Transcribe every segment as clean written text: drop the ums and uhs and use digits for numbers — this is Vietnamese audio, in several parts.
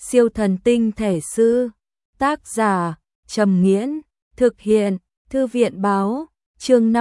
Siêu thần tinh thể sư. Tác giả Trầm Nghiễn. Thực hiện Thư viện báo. Chương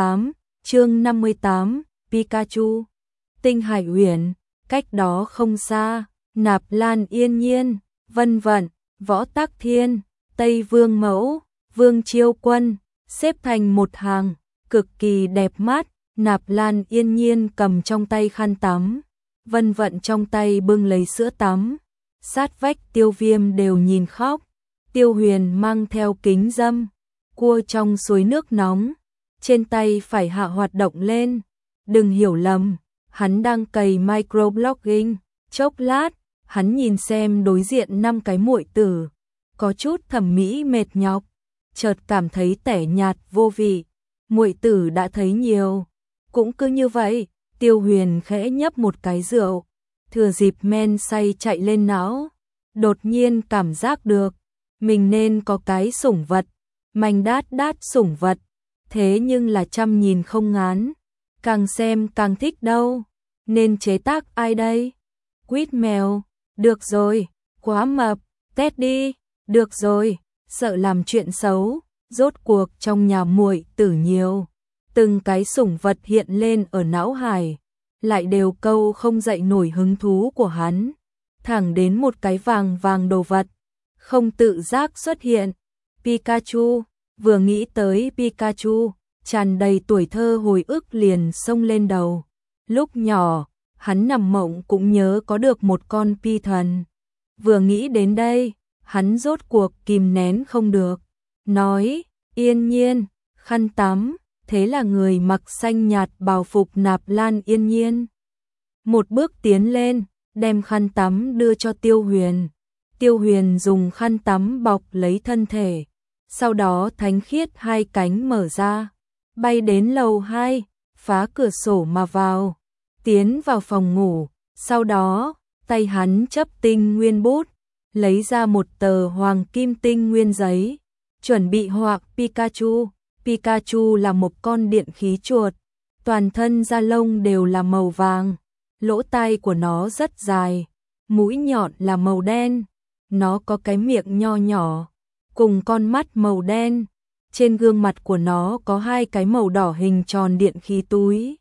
58. Pikachu. Tinh Hải Uyển. Cách đó không xa, Nạp Lan Yên Nhiên, Vân Vận, Võ Tắc Thiên, Tây Vương Mẫu, Vương Chiêu Quân xếp thành một hàng, cực kỳ đẹp mắt. Nạp Lan Yên Nhiên cầm trong tay khăn tắm, Vân Vận trong tay bưng lấy sữa tắm. Sát vách Tiêu Viêm đều nhìn khóc. Tiêu Huyền mang theo kính râm, cua trong suối nước nóng, trên tay phải hạ hoạt động lên. Đừng hiểu lầm, hắn đang cày microblogging. Chốc lát, hắn nhìn xem đối diện 5 cái muội tử, có chút thẩm mỹ mệt nhọc, chợt cảm thấy tẻ nhạt vô vị. Muội tử đã thấy nhiều, cũng cứ như vậy. Tiêu Huyền khẽ nhấp một cái rượu, thừa dịp men say chạy lên não, đột nhiên cảm giác được mình nên có cái sủng vật, manh đát đát sủng vật, thế nhưng là chăm nhìn không ngán, càng xem càng thích đâu. Nên chế tác ai đây? Quýt mèo, được rồi. Quá mập, Teddy, được rồi. Sợ làm chuyện xấu, rốt cuộc trong nhà muội tử nhiều. Từng cái sủng vật hiện lên ở não hải, lại đều câu không dậy nổi hứng thú của hắn. Thẳng đến một cái vàng vàng đồ vật, không tự giác xuất hiện. Pikachu, vừa nghĩ tới Pikachu, tràn đầy tuổi thơ hồi ức liền xông lên đầu. Lúc nhỏ, hắn nằm mộng cũng nhớ có được một con pi thần. Vừa nghĩ đến đây, hắn rốt cuộc kìm nén không được, nói: Yên Nhiên, khăn tắm. Thế là người mặc xanh nhạt bào phục Nạp Lan Yên Nhiên một bước tiến lên, đem khăn tắm đưa cho Tiêu Huyền. Tiêu Huyền dùng khăn tắm bọc lấy thân thể, sau đó thánh khiết hai cánh mở ra, bay đến lầu 2, phá cửa sổ mà vào, tiến vào phòng ngủ. Sau đó, tay hắn chấp tinh nguyên bút, lấy ra một tờ hoàng kim tinh nguyên giấy, chuẩn bị họa Pikachu. Pikachu là một con điện khí chuột, toàn thân da lông đều là màu vàng, lỗ tai của nó rất dài, mũi nhọn là màu đen, nó có cái miệng nho nhỏ, cùng con mắt màu đen, trên gương mặt của nó có 2 cái màu đỏ hình tròn điện khí túi.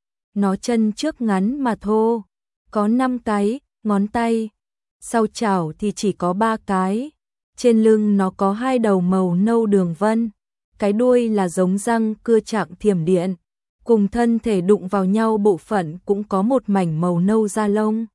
Nó chân trước ngắn mà thô, có 5 cái ngón tay, sau chảo thì chỉ có 3 cái, trên lưng nó có 2 đầu màu nâu đường vân. Cái đuôi là giống răng cưa chạm thiểm điện, cùng thân thể đụng vào nhau bộ phận cũng có một mảnh màu nâu da lông.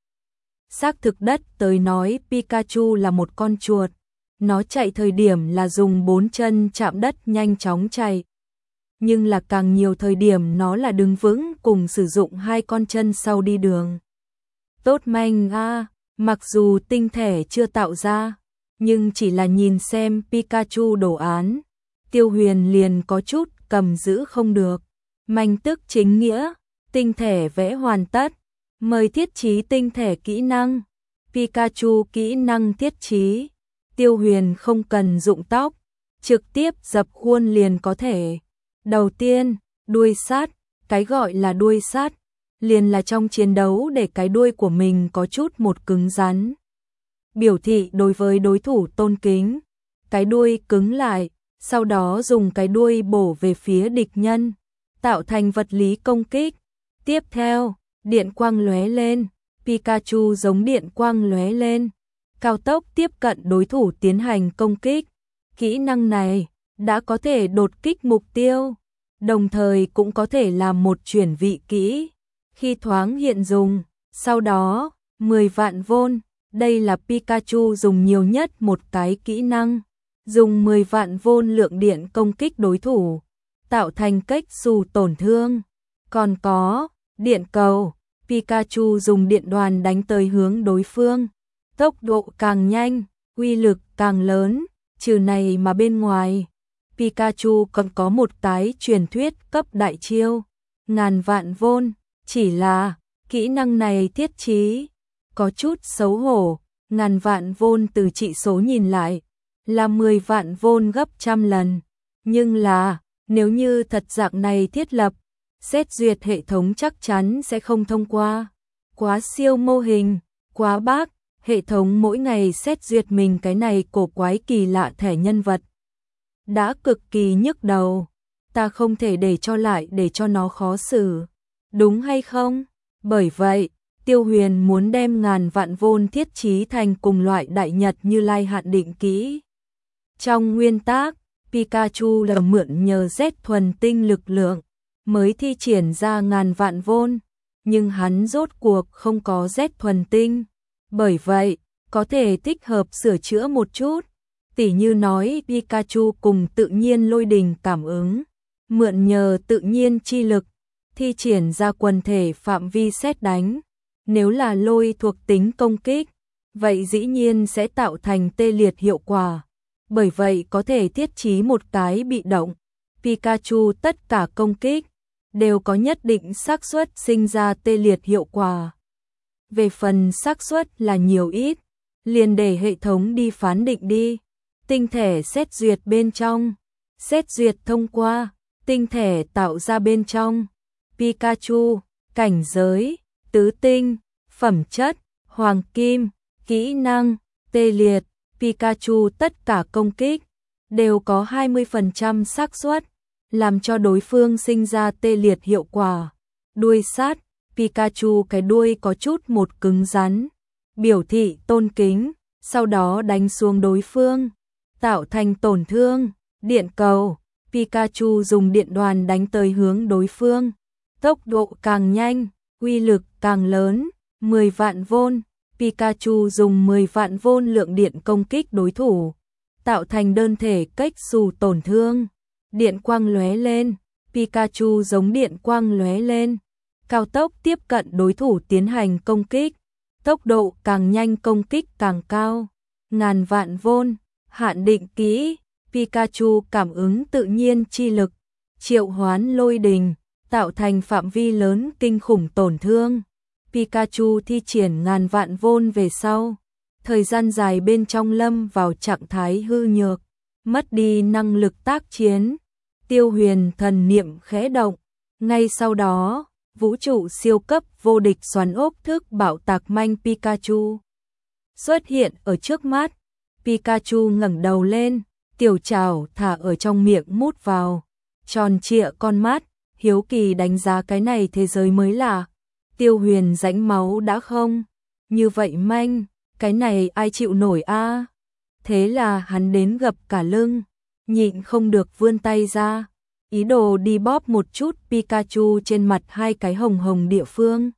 Xác thực đất tới nói Pikachu là một con chuột, nó chạy thời điểm là dùng 4 chân chạm đất nhanh chóng chạy. Nhưng là càng nhiều thời điểm nó là đứng vững cùng sử dụng 2 con chân sau đi đường. Tốt manh a, mặc dù tinh thể chưa tạo ra, nhưng chỉ là nhìn xem Pikachu đồ án, Tiêu Huyền liền có chút cầm giữ không được. Manh tức chính nghĩa, tinh thể vẽ hoàn tất, mời thiết trí tinh thể kỹ năng. Pikachu kỹ năng thiết trí. Tiêu Huyền không cần dụng tóc, trực tiếp dập khuôn liền có thể. Đầu tiên, đuôi sắt. Cái gọi là đuôi sắt liền là trong chiến đấu để cái đuôi của mình có chút một cứng rắn, biểu thị đối với đối thủ tôn kính. Cái đuôi cứng lại, sau đó dùng cái đuôi bổ về phía địch nhân, tạo thành vật lý công kích. Tiếp theo, điện quang lóe lên, Pikachu giống điện quang lóe lên, cao tốc tiếp cận đối thủ tiến hành công kích. Kỹ năng này đã có thể đột kích mục tiêu, đồng thời cũng có thể làm một chuyển vị kỹ, khi thoáng hiện dùng. Sau đó, 10 vạn vôn, đây là Pikachu dùng nhiều nhất một cái kỹ năng. Dùng 10 vạn vôn lượng điện công kích đối thủ, tạo thành cách xù tổn thương. Còn có điện cầu, Pikachu dùng điện đoàn đánh tới hướng đối phương, tốc độ càng nhanh, uy lực càng lớn. Trừ này mà bên ngoài, Pikachu còn có một cái truyền thuyết cấp đại chiêu, ngàn vạn vôn. Chỉ là kỹ năng này thiết trí có chút xấu hổ. Ngàn vạn vôn từ trị số nhìn lại là 10 vạn vôn gấp trăm lần, nhưng là nếu như thật dạng này thiết lập, xét duyệt hệ thống chắc chắn sẽ không thông qua. Quá siêu mô hình, quá bác, Hệ thống mỗi ngày xét duyệt mình cái này cổ quái kỳ lạ thẻ nhân vật. Đã cực kỳ nhức đầu, ta không thể để cho nó khó xử. Đúng hay không? Bởi vậy, Tiêu Huyền muốn đem ngàn vạn vôn thiết trí thành cùng loại đại nhật Như Lai hạn định kỹ. Trong nguyên tắc, Pikachu là mượn nhờ Z thuần tinh lực lượng mới thi triển ra ngàn vạn vôn, nhưng hắn rốt cuộc không có Z thuần tinh. Bởi vậy, có thể thích hợp sửa chữa một chút, tỉ như nói Pikachu cùng tự nhiên lôi đình cảm ứng, mượn nhờ tự nhiên chi lực, thi triển ra quần thể phạm vi sét đánh. Nếu là lôi thuộc tính công kích, vậy dĩ nhiên sẽ tạo thành tê liệt hiệu quả. Bởi vậy có thể thiết trí một cái bị động. Pikachu tất cả công kích đều có nhất định xác suất sinh ra tê liệt hiệu quả. Về phần xác suất là nhiều ít, liền để hệ thống đi phán định đi. Tinh thể xét duyệt bên trong, xét duyệt thông qua, tinh thể tạo ra bên trong. Pikachu, cảnh giới, tứ tinh, phẩm chất, hoàng kim, kỹ năng, tê liệt. Pikachu tất cả công kích đều có 20% xác suất làm cho đối phương sinh ra tê liệt hiệu quả. Đuôi sát, Pikachu cái đuôi có chút một cứng rắn, biểu thị tôn kính, sau đó đánh xuống đối phương, tạo thành tổn thương. Điện cầu, Pikachu dùng điện đoàn đánh tới hướng đối phương, tốc độ càng nhanh, uy lực càng lớn. 10 vạn vôn, Pikachu dùng 10 vạn vôn lượng điện công kích đối thủ, tạo thành đơn thể cách xù tổn thương. Điện quang lóe lên, Pikachu giống điện quang lóe lên, cao tốc tiếp cận đối thủ tiến hành công kích, tốc độ càng nhanh công kích càng cao. Ngàn vạn vôn, hạn định kỹ, Pikachu cảm ứng tự nhiên chi lực, triệu hoán lôi đình, tạo thành phạm vi lớn kinh khủng tổn thương. Pikachu thi triển ngàn vạn vôn về sau, thời gian dài bên trong lâm vào trạng thái hư nhược, mất đi năng lực tác chiến. Tiêu Huyền thần niệm khẽ động, ngay sau đó, vũ trụ siêu cấp vô địch xoắn ốc thức bạo tạc manh Pikachu xuất hiện ở trước mắt. Pikachu ngẩng đầu lên, tiểu trảo thả ở trong miệng mút vào, tròn trịa con mắt, hiếu kỳ đánh giá cái này thế giới mới lạ. Tiêu Huyền rãnh máu đã không như vậy manh, cái này ai chịu nổi a? Thế là hắn đến gập cả lưng, nhịn không được vươn tay ra, ý đồ đi bóp một chút Pikachu trên mặt hai cái hồng hồng địa phương.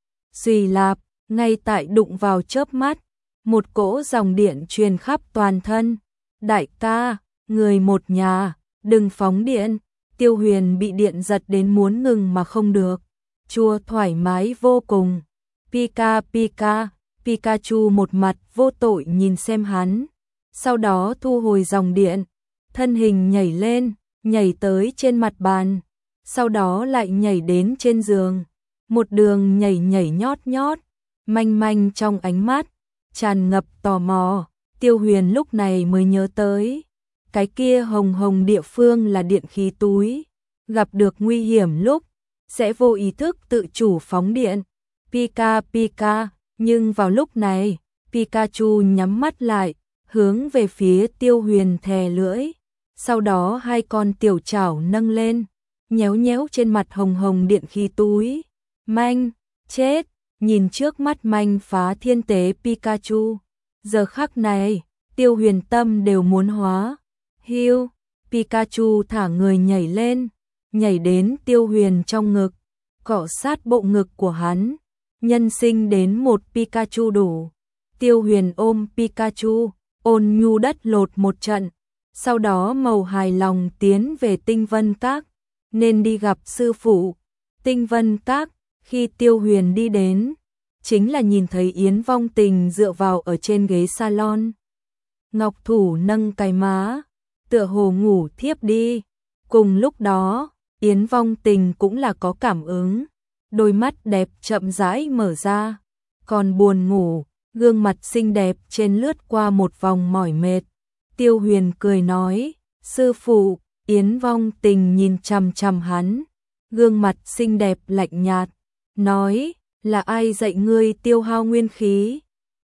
Xùy lạp, ngay tại đụng vào chớp mắt, một cỗ dòng điện truyền khắp toàn thân. Đại ca, người một nhà, đừng phóng điện. Tiêu Huyền bị điện giật đến muốn ngừng mà không được, chua thoải mái vô cùng. Pika Pika, Pikachu một mặt vô tội nhìn xem hắn, sau đó thu hồi dòng điện, thân hình nhảy lên, nhảy tới trên mặt bàn, sau đó lại nhảy đến trên giường, một đường nhảy nhảy nhót nhót, manh manh trong ánh mắt tràn ngập tò mò. Tiêu Huyền lúc này mới nhớ tới, cái kia hồng hồng địa phương là điện khí túi, gặp được nguy hiểm lúc sẽ vô ý thức tự chủ phóng điện. Pika Pika, nhưng vào lúc này, Pikachu nhắm mắt lại, hướng về phía Tiêu Huyền thè lưỡi, sau đó hai con tiểu chảo nâng lên, nhéo nhéo trên mặt hồng hồng điện khí túi. Manh, chết, nhìn trước mắt manh phá thiên tế Pikachu, giờ khắc này, Tiêu Huyền tâm đều muốn hóa. Hiu, Pikachu thả người nhảy lên, nhảy đến Tiêu Huyền trong ngực, cọ sát bộ ngực của hắn, nhân sinh đến một Pikachu đủ. Tiêu Huyền ôm Pikachu, ôn nhu đất lột một trận, sau đó màu hài lòng tiến về Tinh Vân Các, nên đi gặp sư phụ. Tinh Vân Các, khi Tiêu Huyền đi đến, chính là nhìn thấy Yến Vong Tình dựa vào ở trên ghế salon, ngọc thủ nâng cái má, tựa hồ ngủ thiếp đi. Cùng lúc đó, Yến Vong Tình cũng là có cảm ứng, đôi mắt đẹp chậm rãi mở ra, còn buồn ngủ, gương mặt xinh đẹp trên lướt qua một vòng mỏi mệt. Tiêu Huyền cười nói, sư phụ. Yến Vong Tình nhìn chằm chằm hắn, gương mặt xinh đẹp lạnh nhạt, nói, là ai dạy ngươi tiêu hao nguyên khí?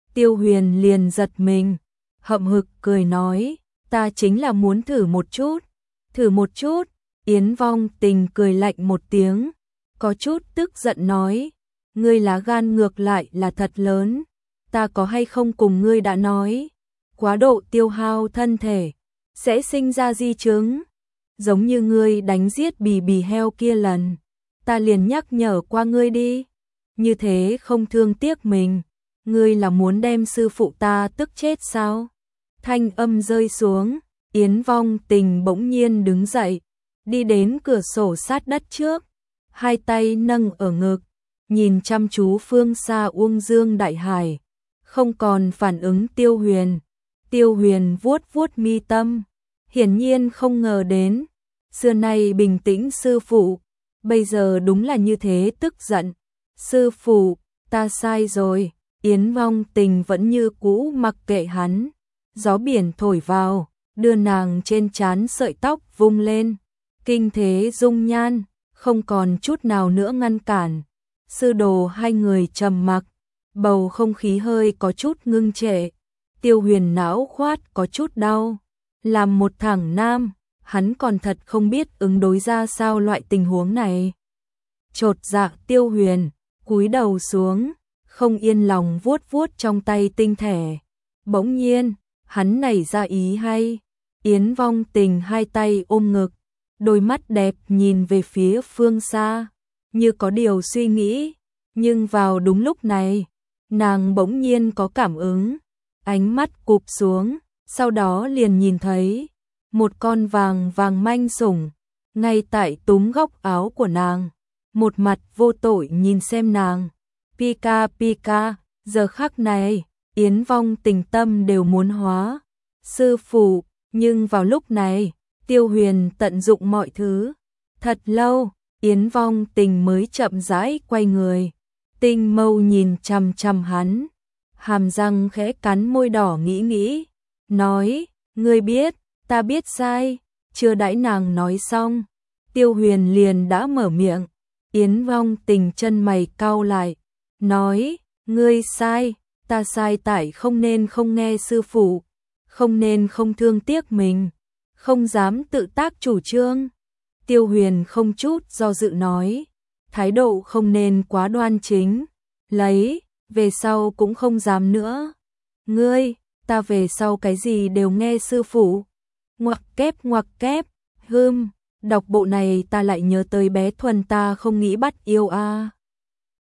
Tiêu Huyền liền giật mình, hậm hực cười nói, ta chính là muốn thử một chút, thử một chút. Yến Vong Tình cười lạnh một tiếng, có chút tức giận nói, ngươi lá gan ngược lại là thật lớn, ta có hay không cùng ngươi đã nói, quá độ tiêu hao thân thể, sẽ sinh ra di chứng, giống như ngươi đánh giết bì bì heo kia lần, ta liền nhắc nhở qua ngươi đi, như thế không thương tiếc mình, ngươi là muốn đem sư phụ ta tức chết sao? Thanh âm rơi xuống, Yến Vong Tình bỗng nhiên đứng dậy, đi đến cửa sổ sát đất trước, hai tay nâng ở ngực, nhìn chăm chú phương xa Uông Dương Đại Hải, không còn phản ứng Tiêu Huyền. Tiêu Huyền vuốt vuốt mi tâm, hiển nhiên không ngờ đến, xưa nay bình tĩnh sư phụ, bây giờ đúng là như thế tức giận. Sư phụ, ta sai rồi. Yến Vong Tình vẫn như cũ mặc kệ hắn, gió biển thổi vào, đưa nàng trên trán sợi tóc vung lên, kinh thế dung nhan, không còn chút nào nữa ngăn cản. Sư đồ hai người trầm mặc, bầu không khí hơi có chút ngưng trệ. Tiêu Huyền não khoát có chút đau, làm một thằng nam, hắn còn thật không biết ứng đối ra sao loại tình huống này. Chột dạ Tiêu Huyền, cúi đầu xuống, không yên lòng vuốt vuốt trong tay tinh thể. Bỗng nhiên, hắn nảy ra ý hay. Yến Vong Tình hai tay ôm ngực, đôi mắt đẹp nhìn về phía phương xa, như có điều suy nghĩ, nhưng vào đúng lúc này, nàng bỗng nhiên có cảm ứng, ánh mắt cụp xuống, sau đó liền nhìn thấy một con vàng vàng manh sủng ngay tại túm góc áo của nàng, một mặt vô tội nhìn xem nàng. Pika Pika, giờ khắc này, Yến Vong Tình tâm đều muốn hóa. Sư phụ, nhưng vào lúc này, Tiêu Huyền tận dụng mọi thứ. Thật lâu, Yến Vong Tình mới chậm rãi quay người, tinh mâu nhìn chằm chằm hắn, hàm răng khẽ cắn môi đỏ nghĩ, nói, ngươi biết, ta biết sai. Chưa đãi nàng nói xong, Tiêu Huyền liền đã mở miệng. Yến Vong Tình chân mày cau lại, nói, ngươi sai, ta sai tại không nên không nghe sư phụ, không nên không thương tiếc mình, không dám tự tác chủ trương. Tiêu Huyền không chút do dự nói, thái độ không nên quá đoan chính, lấy, về sau cũng không dám nữa. Ngươi, ta về sau cái gì đều nghe sư phụ. Ngoặc kép, đọc bộ này ta lại nhớ tới bé Thuần ta không nghĩ bắt yêu a.